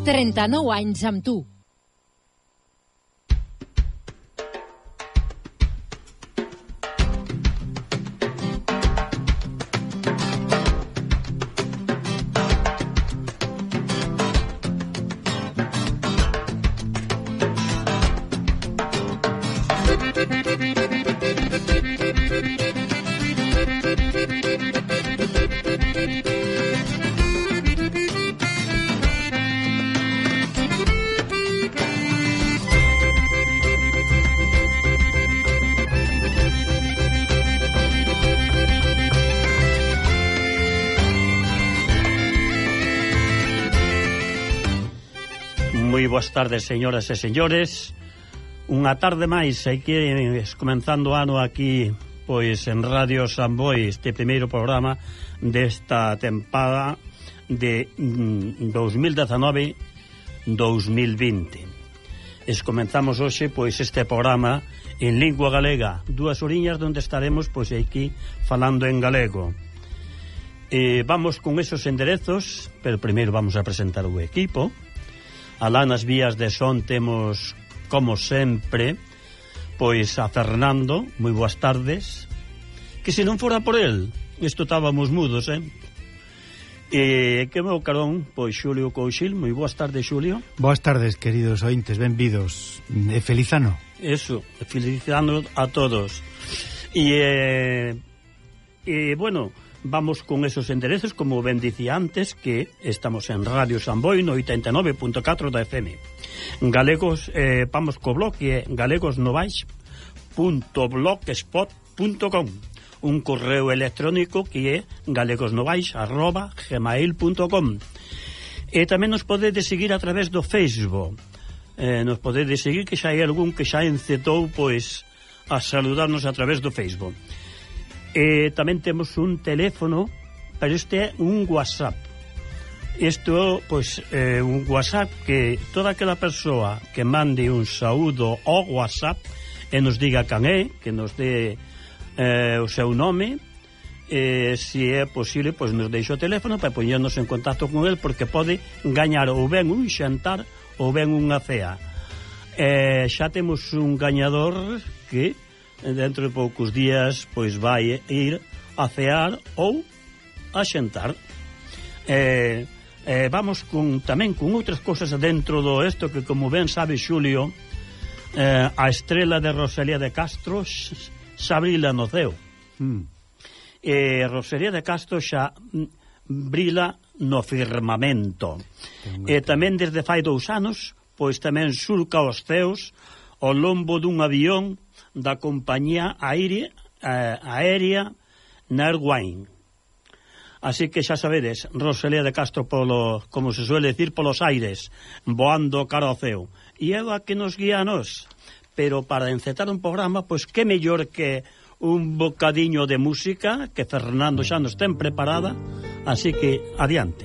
39 anys amb tu. Moi boas tardes, señoras e señores. Unha tarde máis, hai que comenzando o ano aquí, pois en Radio Samboy, este primeiro programa desta tempada de 2019-2020. Comenzamos hoxe, pois, este programa en lingua galega, 2 horiñas onde estaremos, pois, aquí falando en galego. Vamos con esos enderezos, pero primeiro vamos a presentar o equipo. Alá nas vías de son temos, como sempre, pois a Fernando. Moi boas tardes. Que se non fora por el, isto estábamos mudos, que meu carón, pois Xulio Couchil. Moi boas tardes, Xulio. Boas tardes, queridos ointes, benvidos. E feliz ano. Eso, feliz ano a todos. Bueno, vamos con esos enderezos, como ben dicía antes, que estamos en Radio Samboy no 89.4 da FM. Galegos, vamos co blog, que é galegosnovais.blogspot.com, un correo electrónico que é galegosnovais@gmail.com. E tamén nos podedes seguir a través do Facebook. Nos podedes seguir, que xa hai algún que xa encetou, pois, a saludarnos a través do Facebook. Tamén temos un teléfono, pero este é un WhatsApp. Isto, pois, un WhatsApp que toda aquela persoa que mande un saúdo ao WhatsApp e nos diga can é, que nos dé o seu nome, se é posible, pois nos deixe o teléfono para poñernos en contacto con el, porque pode gañar ou ben un xantar ou ben unha cea. Xa temos un gañador que dentro de poucos días pois vai ir a cear ou a xantar. Vamos tamén con outras cosas dentro do isto, que como ben sabe Xulio, a estrela de Rosalía de Castro xa brila no ceo. Rosalía de Castro xa brila no firmamento. Tamén desde fai 2 anos, pois tamén surca os ceos ao lombo dun avión da compañía aérea Nairwine. Así que xa sabedes, Rosalía de Castro, como se suele decir, polos aires, voando cara ao ceo. E é a que nos guía a nós. Pero para encetar un programa, pois que mellor que un bocadiño de música, que Fernando xa nos ten preparada. Así que, adiante.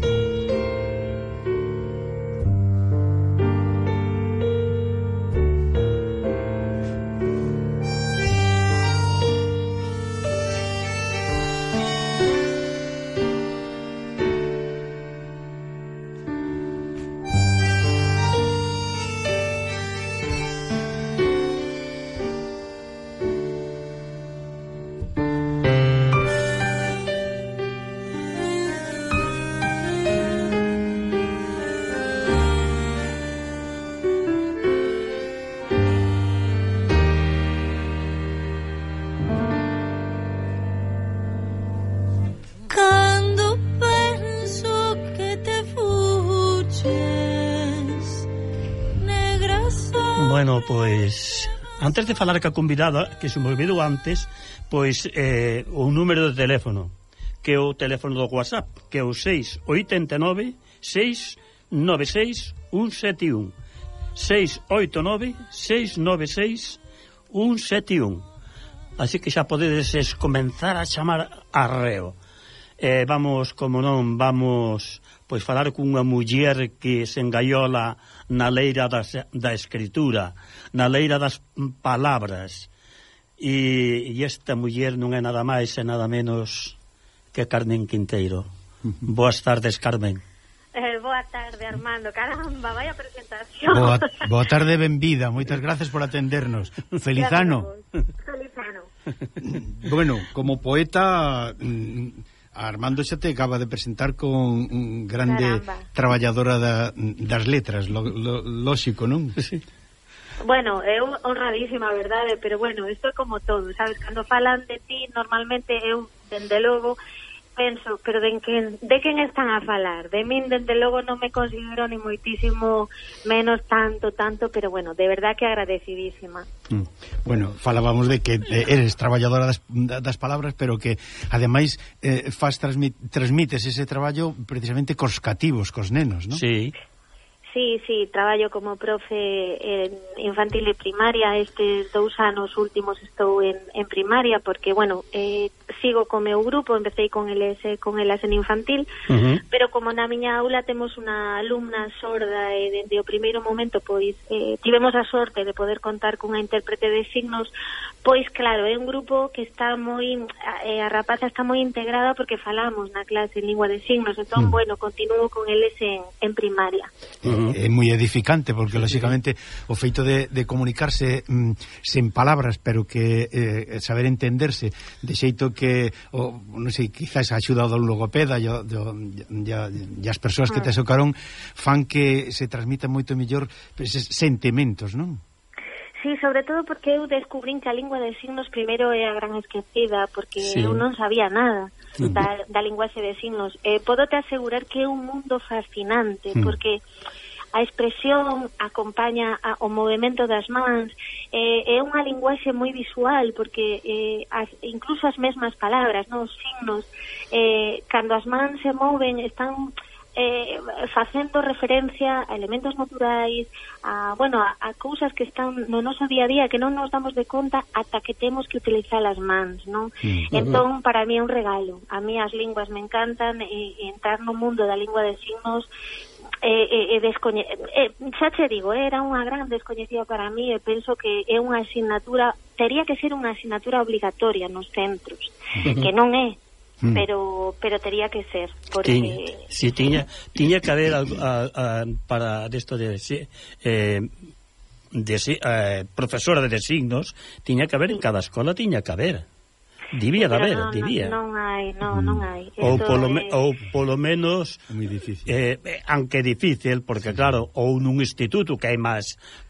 Bueno, pois, antes de falar ca convidada, que se me olvidou antes, pois, o número de teléfono, que é o teléfono do WhatsApp, que é o 689-696-171. 689-696-171. Así que xa podedes comenzar a chamar a reo. Vamos, como non, vamos pois falar cunha muller que se engaiola na leira da escritura, na leira das palabras, e esta muller non é nada máis e nada menos que Carmen Quinteiro. Boas tardes, Carmen. Boas Boa tarde, Armando. Caramba, vaya presentación. Boa tarde, benvida. Moitas gracias por atendernos. Feliz ano. Feliz ano. Bueno, como poeta, Armando xa te acaba de presentar con un grande traballadora das letras, lóxico, non? Sí. Bueno, é honradísima, verdade, pero bueno, isto é como todo, sabes? Cando falan de ti, normalmente eu, dende logo, penso, pero de quen están a falar? De min, dende logo, non me considero ni moitísimo menos tanto, pero bueno, de verdad que agradecidísima. Bueno, falábamos de que eres traballadora das palabras, pero que ademais transmites ese traballo precisamente cos cativos, cos nenos, non? Sí. Sí, traballo como profe en infantil e primaria. Estes 2 anos últimos estou en primaria porque, bueno, sigo co meu grupo, empecé con elas en infantil, pero como na miña aula temos unha alumna sorda e dende o primeiro momento, pois, tivemos a sorte de poder contar cunha intérprete de signos, pois claro, é un grupo que está moi, a rapaza está moi integrada porque falamos na clase en lingua de signos, entón, bueno, continuo con eles en primaria. É moi edificante porque lógicamente o feito de comunicarse sen palabras, pero que saber entenderse de xeito que non sei, quizás a axuda do logopeda e as persoas que te socaron fan que se transmitan moito mellor eses sentimentos, non? Sí, sobre todo porque eu descubrín que a lingua de signos primeiro é a gran esquecida, porque eu non sabía nada da linguaxe de signos. Podo te asegurar que é un mundo fascinante, porque a expresión acompaña o movimento das mans, é unha linguaxe moi visual, porque incluso as mesmas palabras, os signos, cando as mans se moven, están facendo referencia a elementos naturais, a cousas que están no noso día a día que non nos damos de conta ata que temos que utilizar as mans, non? Entón, para mí é un regalo. A mí as linguas me encantan, entrar no mundo da lingua de signos xa te digo, era unha gran descoñecida para mí e penso que é unha asignatura, tería que ser unha asignatura obligatoria nos centros, que non é, pero tería que ser, porque tiña que haber para desto de profesora de signos, tiña que haber en cada escola, tiña que haber. Debía de haber, debía. Non hai. Ou polo menos moi difícil. Aunque difícil, porque claro, ou nun instituto que hai máis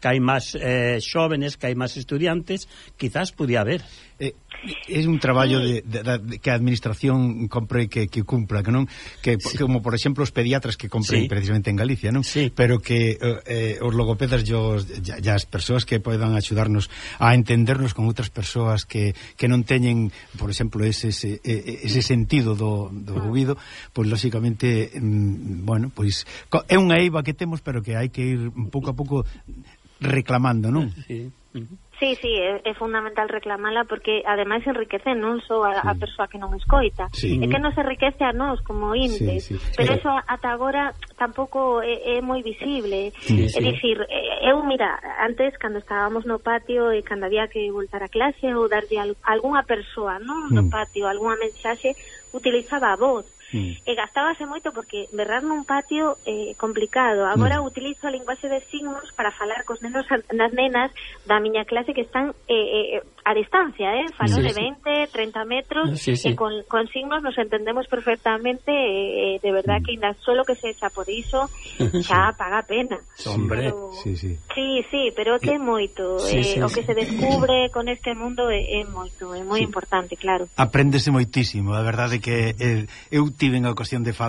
xóvenes, que hai máis estudiantes, quizás podía haber. É un traballo que a administración compre que cumpla, que non que como por exemplo os pediatras que compren precisamente en Galicia, non? Sí. Pero que os logopedas e as persoas que poidan axudarnos a entendernos con outras persoas que non teñen, por exemplo, ese sentido do ouvido, pois lógicamente, bueno, pois é unha eiva que temos, pero que hai que ir pouco a pouco reclamando, non? Sí. Sí, é fundamental reclamala porque ademais enriquece non só a persoa que non escoita, é que nos enriquece a nós como intes, pero eso ata agora tampouco é moi visible. É dicir, eu, mira, antes cando estábamos no patio e cando había que voltar a clase ou darlle a algunha persoa, non, no patio, algunha mensaxe, utilizaba a voz. E gastábase moito porque berrar nun patio é complicado. Agora utilizo a linguaxe de signos para falar cos nenos, nas nenas da miña clase que están a distancia, falo de 20, 30 metros, e con signos nos entendemos perfectamente, de verdad que ainda solo que se xa por iso xa paga pena. Hombre, pero que é moito, o que se descubre con este mundo é moito, é moi importante, claro. Apréndese moitísimo, a verdade que eu tiven a ocasión de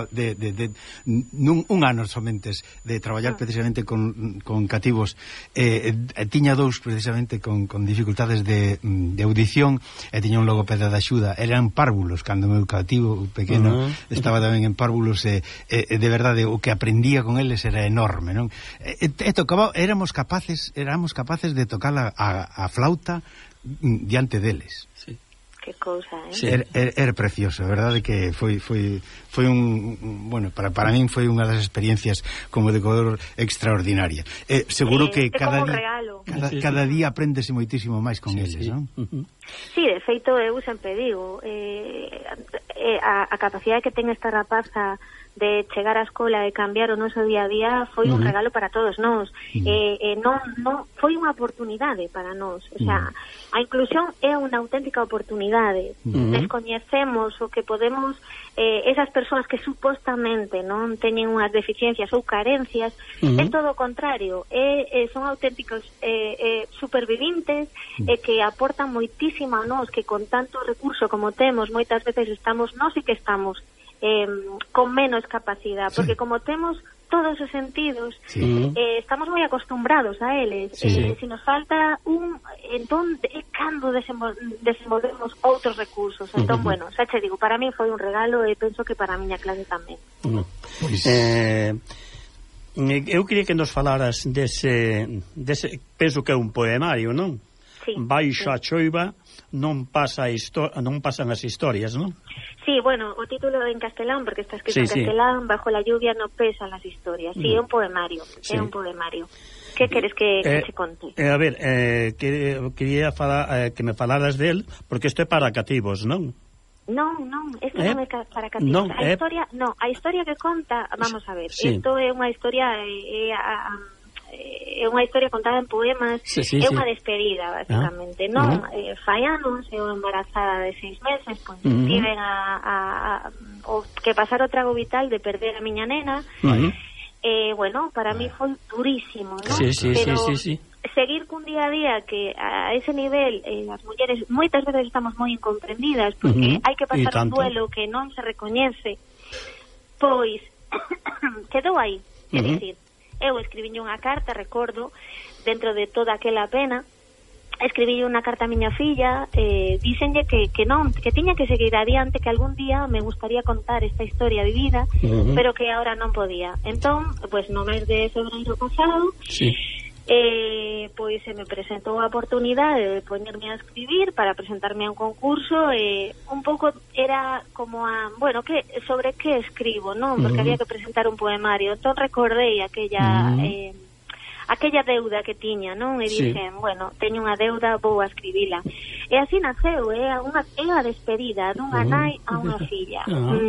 un ano somente de traballar precisamente con cativos, tiña 2 precisamente con dificultades de audición, e tiña un logopeda de axuda. Eran párvulos, cando o meu cativo pequeno estaba tamén en párvulos, e de verdade o que aprendía con eles era enorme, non? Tocaba, éramos capaces de tocar a flauta diante deles. Que cousa, Era precioso, a verdade que foi un, bueno, para min foi unha das experiencias como educador extraordinaria. Seguro que cada día apréndese moitísimo máis con eles, non? Sí, de feito eu sempre digo, a capacidade que ten esta rapaza de chegar á escola e cambiar o noso día a día foi un regalo para todos nós. Non foi unha oportunidade para nós. O sea, a inclusión é unha auténtica oportunidade. Descoñecemos o que podemos, esas persoas que supostamente non teñen unhas deficiencias ou carencias, é todo o contrario. Son auténticos supervivintes que aportan moitísimo a nós, que con tanto recurso como temos, moitas veces estamos, nós sí que estamos con menos capacidade, porque como temos todos os sentidos, estamos moi acostumbrados a eles. Se nos falta entón é cando desenvolvemos outros recursos. Entón, bueno, xa che digo, para mí foi un regalo e penso que para a miña clase tamén. Eu queria que nos falaras dese penso que é un poemario, non? Sí. Baixo a choiva non pasan as historias, non? Sí, bueno, o título en castelán, porque está escrito en castelán, bajo la lluvia no pesan las historias. Sí, é un poemario, é un poemario. Que queres que se conte? A ver, quería que me falaras del, porque isto é para cativos, non? Non, isto non é para cativos. A historia que conta, vamos a ver, isto é unha historia... é unha historia contada en poemas, é unha despedida, basicamente, non? Fai anos, eu embarazada de 6 meses, pois tiven o que pasar o trago vital de perder a miña nena, bueno, para mí foi durísimo, non? Pero seguir cun día a día que a ese nivel as mulleres moitas veces estamos moi incomprendidas, porque hai que pasar un duelo que non se recoñece, pois quedou aí, é dicir, eu escribinlle unha carta, recordo, dentro de toda aquela pena, escribille unha carta a miña filla, díxenlle que non, que tiña que seguir adiante, que algún día me gustaría contar esta historia vivida, pero que ahora non podía. Entón, pues no mes de febreiro pasado, pois se me presentou a oportunidade de poñerme a escribir para presentarme a un concurso, un pouco era como sobre que escribo, non? Porque había que presentar un poemario. Entón recordei aquella deuda que tiña, non? E dixen, bueno, teño unha deuda, vou a escribila. E así naceu, é a despedida dunha nai a unha filla.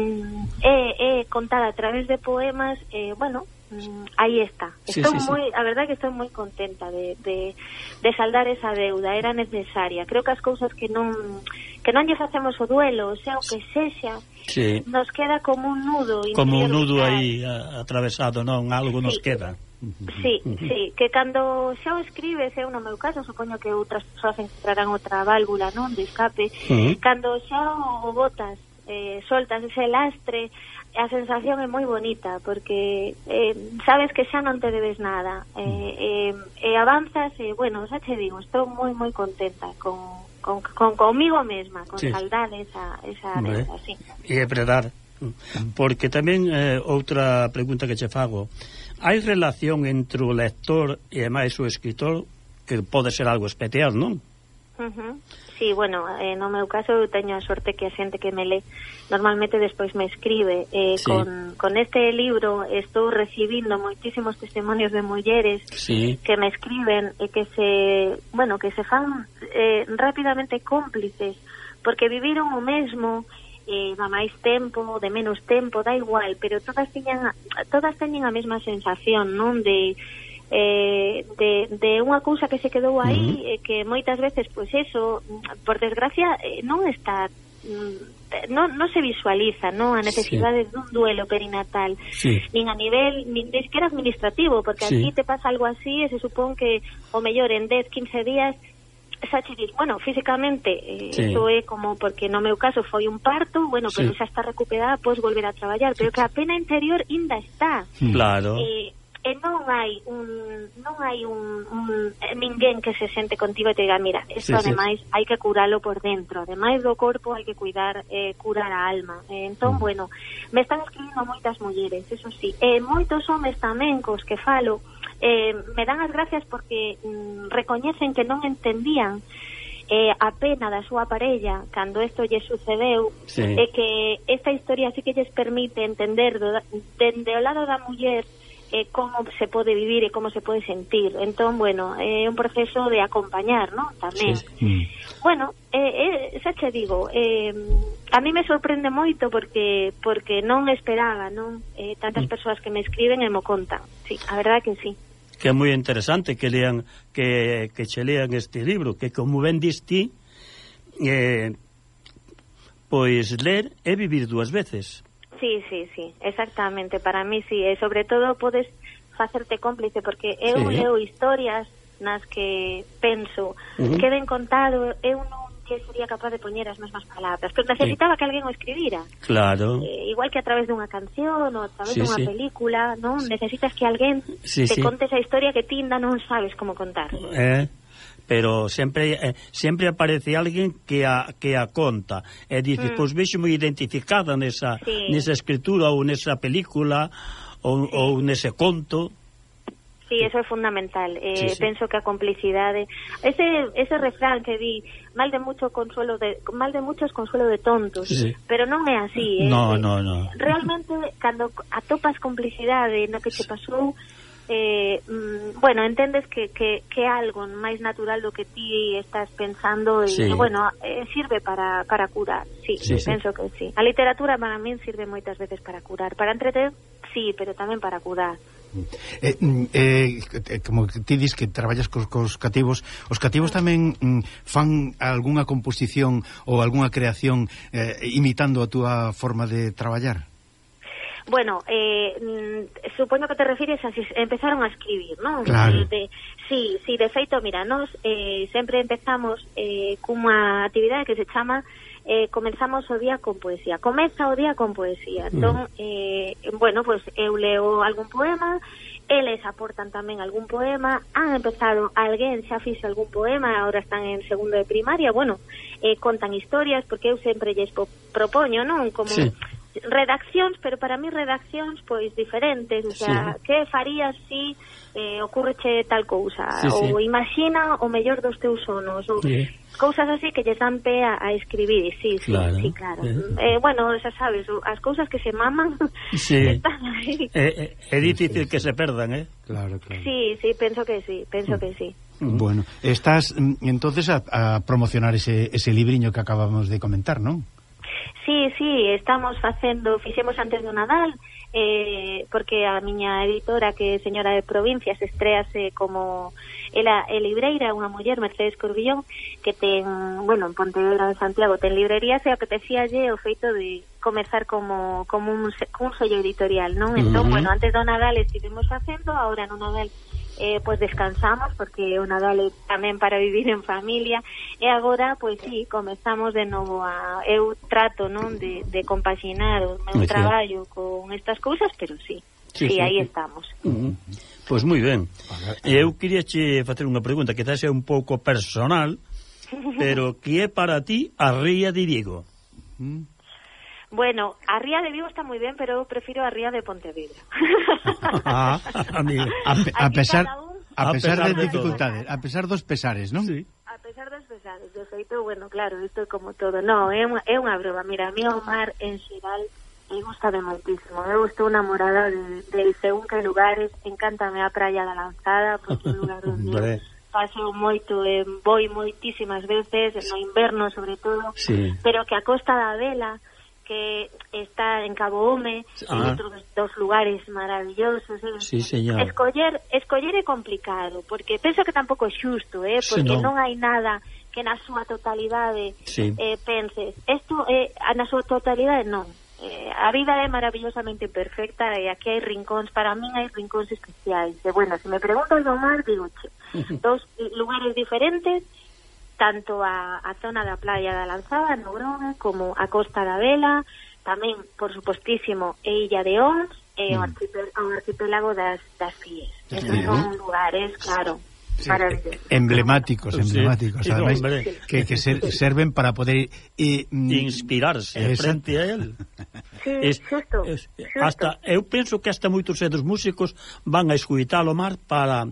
É contada a través de poemas, bueno, aí está. A verdade que estou moi contenta de saldar esa deuda, era necesaria. Creo que as cousas que non lle facemos o duelo, sea o que sexa, nos queda como un nudo interior. Como un nudo aí atravesado, non? Algo nos queda. Sí, que cando xa o escribes, eu no meu caso, supoño que outras persoas encontrarán outra válvula, non, de escape, cando xa o botas, soltas ese lastre, a sensación é moi bonita, porque sabes que xa non te debes nada, e avanzas, e bueno, xa te digo, estou moi moi contenta comigo mesma, con saldar esa deuda, sí. E é verdade, porque tamén outra pregunta que che fago, hai relación entre o lector e máis o escritor, que pode ser algo especial, non? Sí, bueno, no meu caso eu teño a sorte que a xente que me lé normalmente despois me escribe. Con este libro estou recibindo moitísimos testimonios de mulleres que me escriben e que se fan rapidamente cómplices, porque viviron o mesmo, da máis tempo, de menos tempo, da igual, pero todas teñen a mesma sensación, non? De unha cousa que se quedou aí, que moitas veces, pois eso, por desgracia, non está, non se visualiza, non, a necesidade dun duelo perinatal, nin a nivel nin sequera administrativo, porque aquí te pasa algo así e se supón que o mellor en 10-15 días xa che dir, bueno, físicamente iso é como, porque no meu caso foi un parto, bueno, pero xa está recuperada, podes volver a traballar, pero que a pena interior ainda está. Claro. E non hai ninguén que se sente contigo e te diga, mira, isto ademais hai que curalo por dentro, ademais do corpo hai que curar a alma. Entón, bueno, me están escribindo moitas mulleres, eso sí, moitos homes tamén cos que falo, me dan as gracias porque recoñecen que non entendían a pena da súa parella cando isto lle sucedeu, e que esta historia sí que lles permite entender dende o lado da muller como se pode vivir e como se pode sentir. Entón, bueno, é un proceso de acompañar, ¿no? Tamén. Bueno, xa che digo, a mí me sorprende moito porque non esperaba, non? Tantas persoas que me escriben e mo contan. Sí, a verdade que sí. Que é moi interesante que lean que che lean este libro, que como ben dis ti, pois ler é vivir dúas veces. Sí, exactamente, para mí sí, e sobre todo podes facerte cómplice, porque eu leo historias nas que penso que ben contado, eu non que sería capaz de poñer as mesmas palabras, pero necesitaba que alguén o escribira. Claro. Igual que a través dunha canción ou a través dunha película, non? Necesitas que alguén te conte esa historia que ti ainda non sabes como contar. Pero sempre aparece alguén que a conta e dice, pois vexo moi identificada nesa escritura ou nesa película ou nese conto. Sí, eso é fundamental. Penso que a complicidade, ese refrán que di, mal de muchos consuelo de tontos, pero non é así. No. Realmente, cando atopas complicidade no que te pasou, bueno, entendes que é algo máis natural do que ti estás pensando e, bueno, sirve para curar. Sí, penso que sí. A literatura para min sirve moitas veces para curar, para entreter, sí, pero tamén para curar. Como ti dis que traballas cos cativos, os cativos tamén fan algunha composición ou algunha creación imitando a túa forma de traballar? Bueno, supoño que te refires a si empezaron a escribir, ¿no? Claro. Sí, de feito, mira, nos sempre empezamos cunha actividade que se chama comenzamos o día con poesía. Comeza o día con poesía. Entón, bueno, pues eu leo algún poema, eles aportan tamén algún poema, han empezado, alguén xa fixo algún poema, agora están en segundo de primaria, bueno, contan historias, porque eu sempre lles propoño, non? Como redaccións, pero para mí redaccións pois diferentes, o sea, que farías si ocurreche tal cousa, ou imagina o mellor dos teus sonos, ou cousas así que lles dan pé a escribir. Sí, claro. Bueno, xa sabes, as cousas que se maman están aí. É difícil que se perdan, Claro. Sí, penso que sí. Bueno, estás entonces a promocionar ese libriño que acabamos de comentar, non? Sí, estamos fixemos antes do Nadal, porque a miña editora, que é Señora de Provincias, estréase como ela é libreira, unha muller, Mercedes Corbillón, que ten, bueno, en Pontevedra, en Santiago, ten librerías, e apetecíalle o feito de comezar como un sello editorial, non? Entón, bueno, antes do Nadal estivemos facendo, agora no Nadal pois descansamos, porque o Nadal é tamén para vivir en familia, e agora, pois sí, comezamos de novo eu trato, non, de compaxinar o meu traballo con estas cousas, pero sí, aí estamos. Pois moi ben. Eu queria che facer unha pregunta que é un pouco personal, pero que é para ti a Ría de Vigo? Bueno, a Ría de Vigo está moi ben, pero eu prefiro a Ría de Pontevedra. Amigo. A pesar das dificultades, a pesar dos pesares, non? Sí. A pesar dos pesares, de feito, bueno, claro, isto é como todo. No, é unha broma. Mira, a mí o mar en xeral me gusta de moitísimo. Eu estou enamorada de según que lugares. Encántame a Praia da Lanzada, porque é un lugar onde paso moito, vou moitísimas veces, no inverno sobre todo, pero que a Costa da Vela, que está en Cabo Home, en outros dos lugares maravillosos. Sí, señor. Escoller é complicado, porque penso que tampouco é xusto, porque non hai nada que na súa totalidade penses. Isto na súa totalidade non. A vida é maravillosamente perfecta e aquí hai rincóns, para min hai rincóns especiais. E bueno, se me preguntas do mar, digo, dos lugares diferentes, tanto a zona da Praia da Lanzada, no Grove, como a Costa da Vela, tamén, por supostísimo, e Illa de Ons, e o arquipélago das Fíes. Esos son lugares, claro, emblemáticos, además, que serven para poder inspirarse frente a él. Sí, xusto. Hasta eu penso que hasta moitos dos músicos van a escuitar o mar para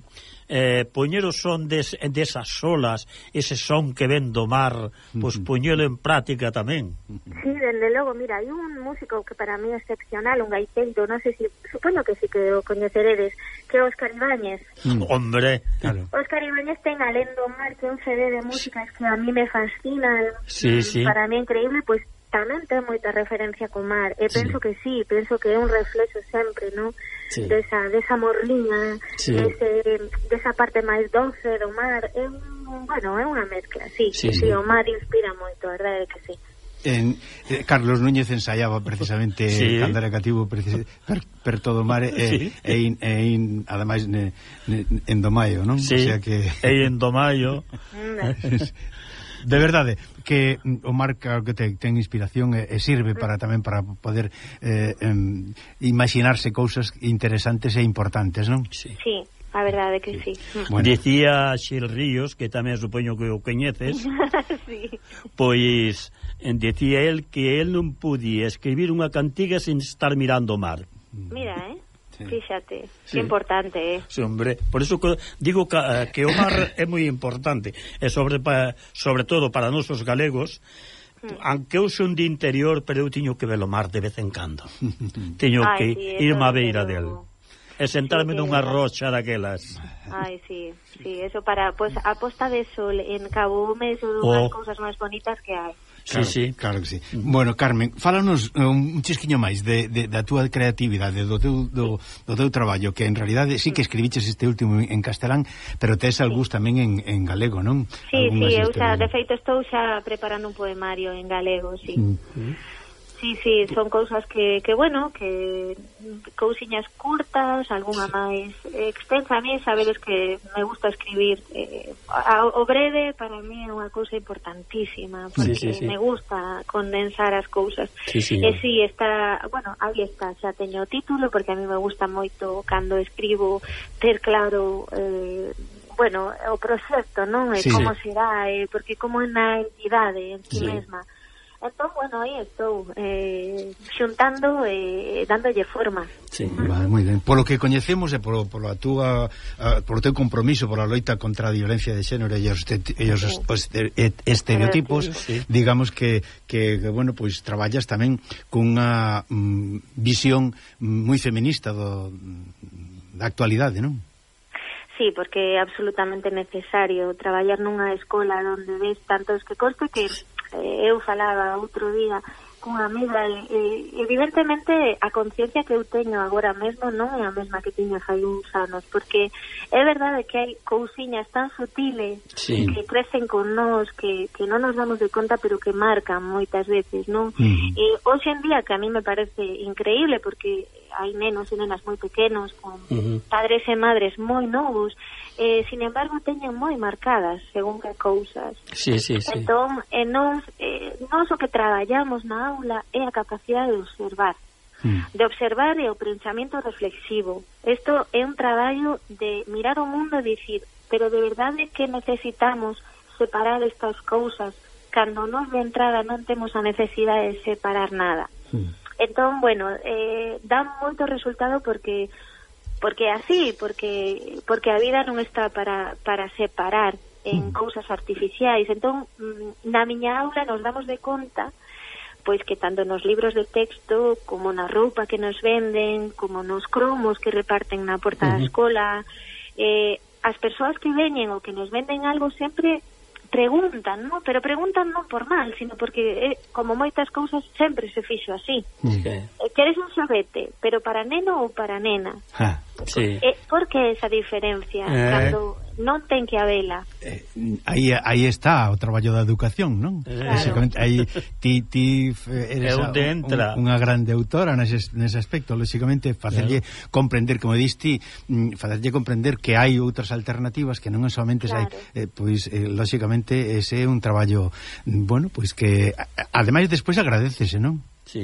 poñer o son desas olas, ese son que ven do mar, pois poñelo en práctica tamén. Sí, desde logo, mira, hai un músico que para mí é excepcional, un gaiteiro, non sei se, supoño que sí que o coñeceredes, que é Óscar Ibáñez. Hombre, claro. Óscar Ibáñez ten Alén do mar, que é un CD de música que a mí me fascina, sí. Para mí é increíble, pois tamén ten moita referencia co mar, e penso que sí, penso que é un reflexo sempre, non? Sí. Desa morriña, sí. Desa parte máis doce do mar, é unha mezcla, sí, o mar inspira moito, a verdade é que sí. Carlos Núñez ensaiaba precisamente cando era cativo per todo o mar e ademais en Domaio, non? Sí, o sea que en Domaio. De verdade que o mar claro que ten inspiración e sirve tamén para poder imaginarse cousas interesantes e importantes, non? Sí, a verdade que sí. Bueno. Dicía Xil Ríos, que tamén supoño que o coñeces, sí. Pois dicía él que él non podía escribir unha cantiga sin estar mirando o mar. Mira, fíxate, que importante, Sí, hombre, por eso digo que o mar é moi importante, e sobre todo para nosos galegos, aunque eu son de interior, pero eu tiño que ver o mar de vez en cando. Teño que irme á beira del e sentarme nunha rocha daquelas. Ai, sí, eso para, pues, a posta de sol en Cabo Húmedo é unha das cousas máis bonitas que hai. Claro que sí. Bueno, Carmen, fálanos un chisquiño máis da túa creatividade, do teu traballo, que en realidade sí que escribiches este último en castelán, pero tes algúns tamén en galego, non? Sí, eu xa, de feito estou xa preparando un poemario en galego, sí. Sí, son cousas que cousiñas curtas, algunha máis extensa. A mí sabedes que me gusta escribir o breve, para mí é unha cousa importantísima, porque me gusta condensar as cousas. E si está, aí está, xa teño o título, porque a mí me gusta moito cando escribo ter claro o proxecto, non? E como será, porque como é na entidade en si mesma. Entón, aí estou xuntando e dándolle forma. Vale, moi ben. Polo que coñecemos e polo teu compromiso pola loita contra a violencia de xénero e os estereotipos, digamos que pois traballas tamén cunha visión moi feminista da actualidade, non? Sí, porque é absolutamente necesario traballar nunha escola onde ves tantos que conste que eu falaba outro día cunha amiga evidentemente a conciencia que eu teño agora mesmo non é a mesma que tiña fai uns anos, porque é verdade que hai cousiñas tan sutiles que crecen con nós que non nos damos de conta, pero que marcan moitas veces, non? E hoxe en día, que a mí me parece increíble, porque hai nenos e nenas moi pequenos con padres e madres moi novos, sin embargo teñen moi marcadas según que cousas. Entón, nós o que traballamos na aula é a capacidade de observar e o pensamento reflexivo. Isto é un traballo de mirar o mundo e dicir, pero de verdade que necesitamos separar estas cousas cando nós de entrada non temos a necesidade de separar nada. Entón, dá moito resultado porque así, porque a vida non está para separar en cousas artificiais. Entón, na miña aula nos damos de conta pois que tanto nos libros de texto como na roupa que nos venden, como nos cromos que reparten na porta da escola, as persoas que veñen ou que nos venden algo sempre preguntan, non? Pero preguntan non por mal, sino porque como moitas cousas sempre se fixo así. Queres un xovete, pero para neno ou para nena? Por que esa diferencia cando non ten que habela? Aí está o traballo da educación, non? Aí ti eres unha grande autora nese aspecto, lógicamente facerlle comprender, como diste, facerlle comprender que hai outras alternativas, que non é somente pois lógicamente ese é un traballo pois que ademais despois agradécese, non?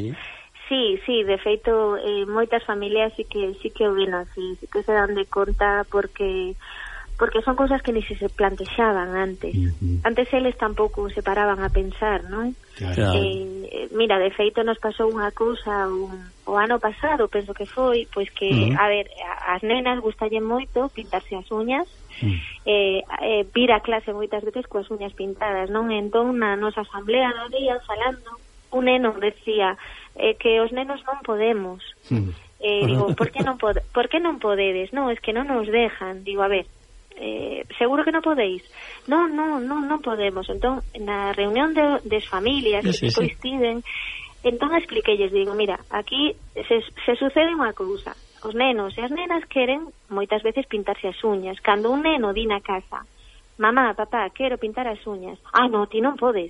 Sí, de feito moitas familias sí que o ven así, sí que se dan de conta porque son cousas que ni se plantexaban antes. Antes eles tampouco se paraban a pensar, non? Mira, de feito nos pasou unha cousa o ano pasado, penso que foi, pois que, a ver, as nenas gustalle moito pintarse as uñas, vir a clase moitas veces coas uñas pintadas, non? Entón, na nosa asamblea do día, falando, un neno decía que os nenos non podemos. Digo, por que non podedes? Non, es que non nos dejan. Digo, a ver, seguro que non podéis? Non podemos. Entón, na reunión de familias que coinciden, entón expliquelles, digo, mira, aquí se sucede unha cousa. Os nenos e as nenas queren moitas veces pintarse as uñas. Cando un neno di na casa, mamá, papá, quero pintar as uñas. No, ti non podes.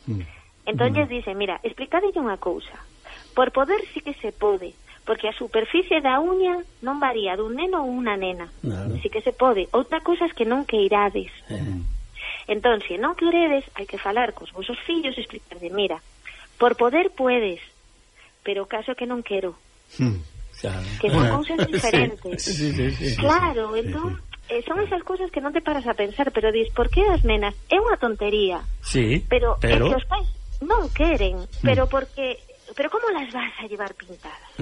Entón lles dicen, mira, explicadelle unha cousa. Por poder sí que se pode, porque a superficie da uña non varía dun neno ou unha nena. Sí que se pode. Outra cousa é que non queirades. Entón, se non queredes, hai que falar cos vosos fillos e explicarle, mira, por poder puedes, pero caso que non quero. Claro. Que son cousas diferentes. Claro, entón son esas cousas que non te paras a pensar, pero dis, por que as nenas? É unha tontería. Pero é que os pais non queren, pero como las vas a llevar pintadas?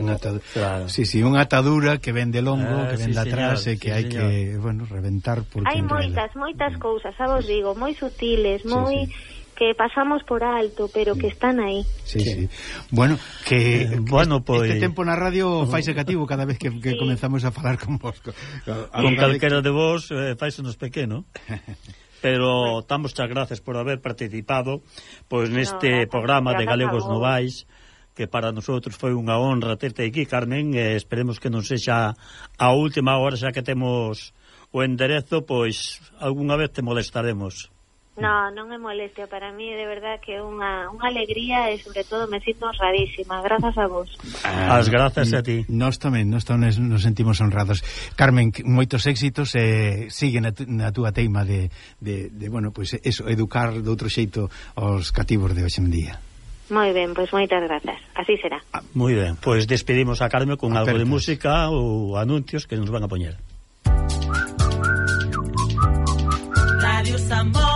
Unha atadura que ven de longo, que ven de atrás e que hai que, reventar porque hai moitas cousas, xa vos digo, moi sutiles, moi que pasamos por alto, pero que están aí. Bueno, que pues, este tempo na radio faise cativo cada vez que comenzamos a falar con vos. Con calquera de vos faisenos pequeno. Pero damos as gracias por haber participado pois neste programa de Galegos Novais, que para nosotros foi unha honra terte aquí, Carmen, e esperemos que non sexa a última hora, xa que temos o enderezo, pois algunha vez te molestaremos. Non é molestia, para mí de verdad que é unha alegría e sobre todo me sinto honradísima, grazas a vos. As grazas a ti. Nós tamén nos sentimos honrados. Carmen, moitos éxitos e sigue na túa teima de pues eso, educar de outro xeito aos cativos de hoxe en día. Moi ben, pois moitas grazas, así será. Moi ben, pois despedimos a Carmen con algo de música ou anuncios que nos van a poñer. Radio Sambo.